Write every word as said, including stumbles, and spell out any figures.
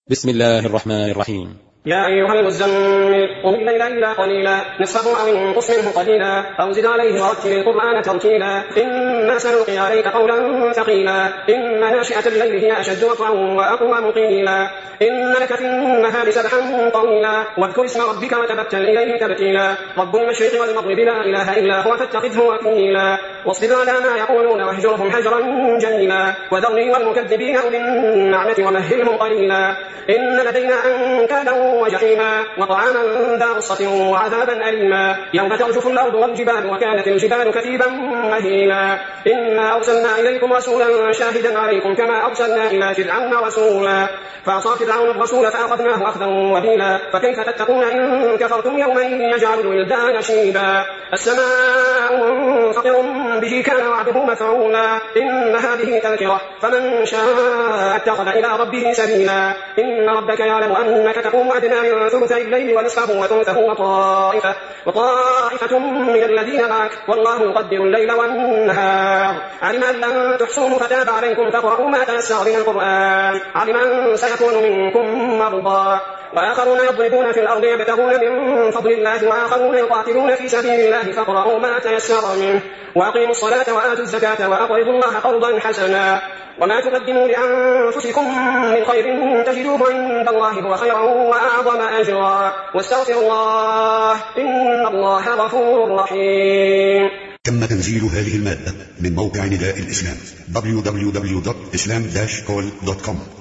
بسم الله الرحمن الرحيم. يا أيها المزمل قم الليل إلا قليلا نصفه أو انقص منه قليلا أو زد عليه ورتل القرآن ترتيلا إنا سنلقي عليك قولا ثقيلا إن ناشئة الليل هي أشد وطئا وأقوم قيلا إن لك في النهار سبحا طويلا واذكر اسم ربك وتبتل إليه تبتيلا رب المشرق والمغرب لا إله إلا هو فاتخذه وكيلا واصبر على ما يقولون واهجرهم هجرا جميلا وذرني والمكذبين أولي النعمة ومهلهم قليلا إن لدينا أنكالا وجحيما وطعاما ذا غصة وعذابا أليما يوم ترجف الأرض والجبال وكانت الجبال كثيبا مهيلا إنا أرسلنا إليكم رسولا شاهدا عليكم كما أرسلنا إلى فرعون رسولا فعصى فرعون الرسول فأخذناه أخذا وبيلا فكيف تتقون إن كفرتم يوما يجعل الولدان شيبا السماء منفطر به كان وعده مفعولا إن هذه تذكرة فمن شاء اتخذ إلى ربه سبيلا إن ربك يعلم أنك تقوم أدنى من ثلثي الليل ونصفه وثلثه وطائفة, وطائفة من الذين معك والله يقدر الليل والنهار علم أن لن تحصوه فتاب عليكم فاقرؤوا ما تيسر من القرآن علم أن سيكون منكم مرضى وآخرون يضربون في الأرض يبتغون من فضل الله وآخرون يقاتلون في سبيل الله فاقرؤوا ما تيسر منه وأقيموا الصلاة وآتوا الزكاة وأقرضوا الله قرضا حسنا وما تقدموا لأنفسكم من خير تجدوه عند الله هو خيرا وأعظم أجرا واستغفروا الله إن الله غفور رحيم. تم تنزيل هذه المادة من موقع نداء الإسلام دبليو دبليو دبليو دوت إسلام داش كول دوت كوم.